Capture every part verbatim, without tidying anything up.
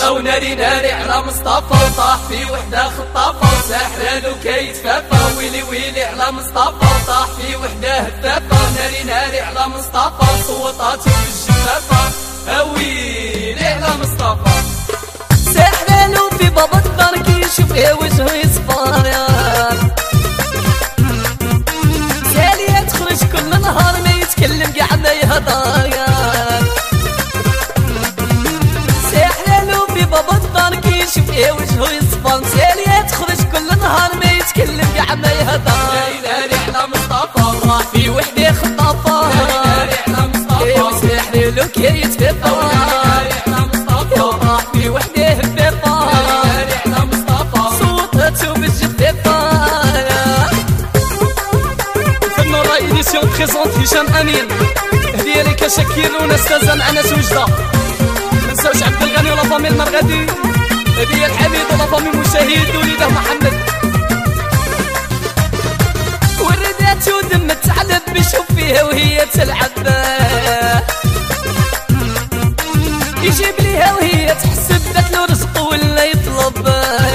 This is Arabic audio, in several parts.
او ناري ناري على مصطفى وطاح في وحده خطافه وساحرالو كيتفافى ويلي ويلي على مصطفى وطاح في وحده هفافه ناري ناري على مصطفى صوتاتو بالجفافه اويلي على مصطفى ساحرالو في بابا الدار كيشوف فيه وجهه يصفر سالية تخرج كل نهار ما يتكلم قاع ما يهضر ساحرالو في بابا الدار كيشوف فيه وجهه يصفر سالية تخرج كل نهار ما يتكلم قاع ما يهضر ناري على مصطفى راح في وحده خطافه ناري على مصطفى ساحرالو كيتفافى بريزونت هشام امين هديه لك شكير ونستاذ انس وجده منساوش عبد الغني ولا فامي المرغدي هديه الحميد ولا فامي مشاهد وليده محمد وردات ودم تعلب بيشوف فيها وهي تلعب يجيب ليها وهي تحسب ذات له رزق ولا يطلب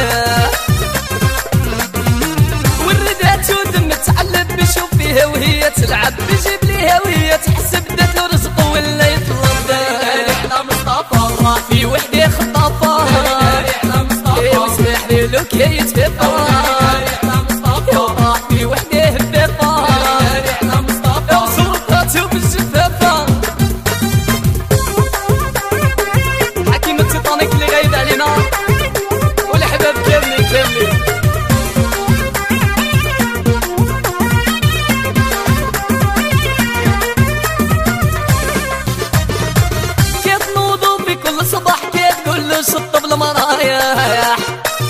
وردات ودم تعلب بيشوف فيها وهي تلعب بيجيب ليها وهي تحسب ذات له رزق ولا يطلب على مصطفى راح في وحده خطافه على مصطفى وساحرالو كيتفافى في وحده هفافه على مصطفى وصوتاتو بالجفافه حكيم التيتانيك اللي غايب علينا والحباب كاملين كاملين شطب المرايح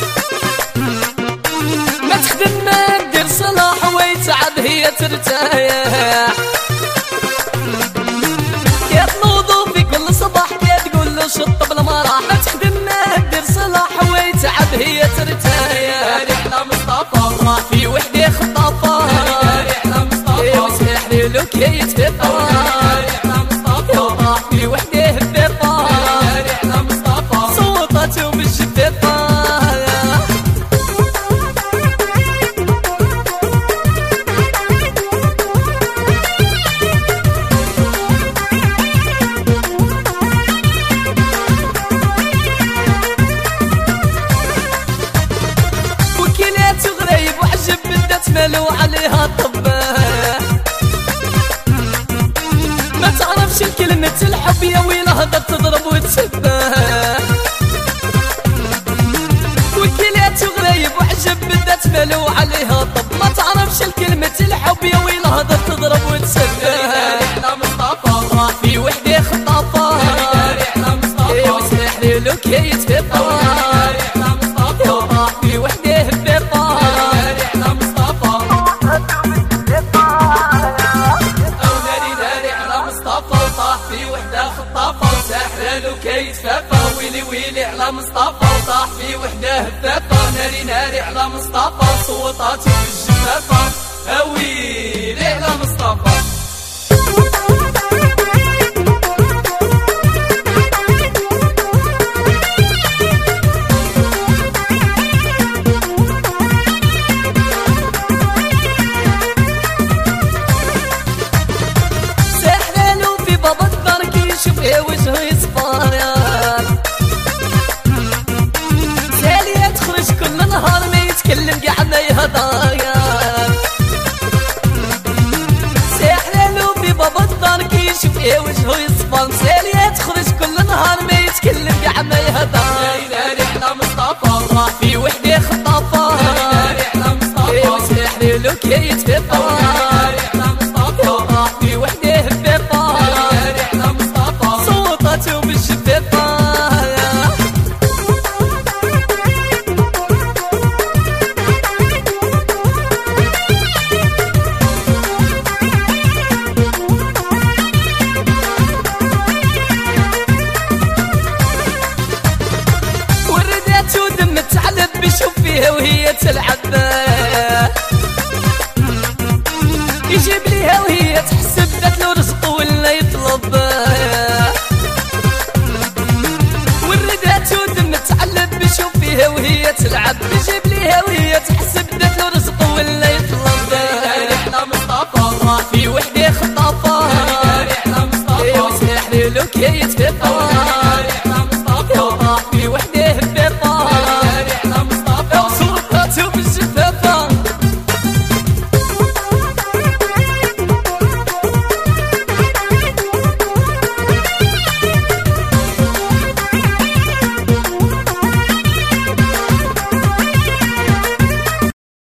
ما تخدم ما دير صلاح ويتعب هي ترتاح كي تنوضو في كل صباح كي تقول له شطب المراح ما تخدم ما دير صلاح ويتعب هي ترتاح على مصطفى راح في وحده خطافه على مصطفى وساحرالو كيتفافى على مصطفى راح في وحده هفافه على مصطفى صوتاتو بالجفافه وكيلاتو غريب وعجب بدات مالو عليها طباه ما تعرفش الكلمة الحب يا ويلها هضر تضرب وتسباه وكيلاتو غريب وعجب بدات مالو عليها طب ما تعرفش الكلمة الحب يا ويلها هضر تضرب وتسباه على مصطفى راح في وحده خطافه على مصطفى وساحرالو كيتفافى على مصطفى راح في وحده هفافه على مصطفى او ناري ناري على مصطفى وطاح في وحده خطافه وساحرالو كيتفافى ويلي ويلي على مصطفى وطاح في وحده هفافه ناري ناري على مصطفى صوتاتو بالجفافه اويلي على مصطفى وجهه يصفر سالية تخرج كل نهار ما يتكلم قاع ما يهضر ساحرالو في بابا الدار كيشوف فيه وجهه يصفر سالية تخرج كل نهار ما يتكلم قاع ما يهضر ناري على مصطفى راح في وحده خطافه ناري على مصطفى وساحرالو كيتفافى على مصطفى راح في وحده هفافه على مصطفى صوتاتو بالجفافه ورداتو دم تعلب بيشوف فيها وهي تلعب يجيب ليها وهي تحسب ذات له رزق ولا يطلب ورداتو دم وهي تلعب، تجيب ليها وهي تحسب بدات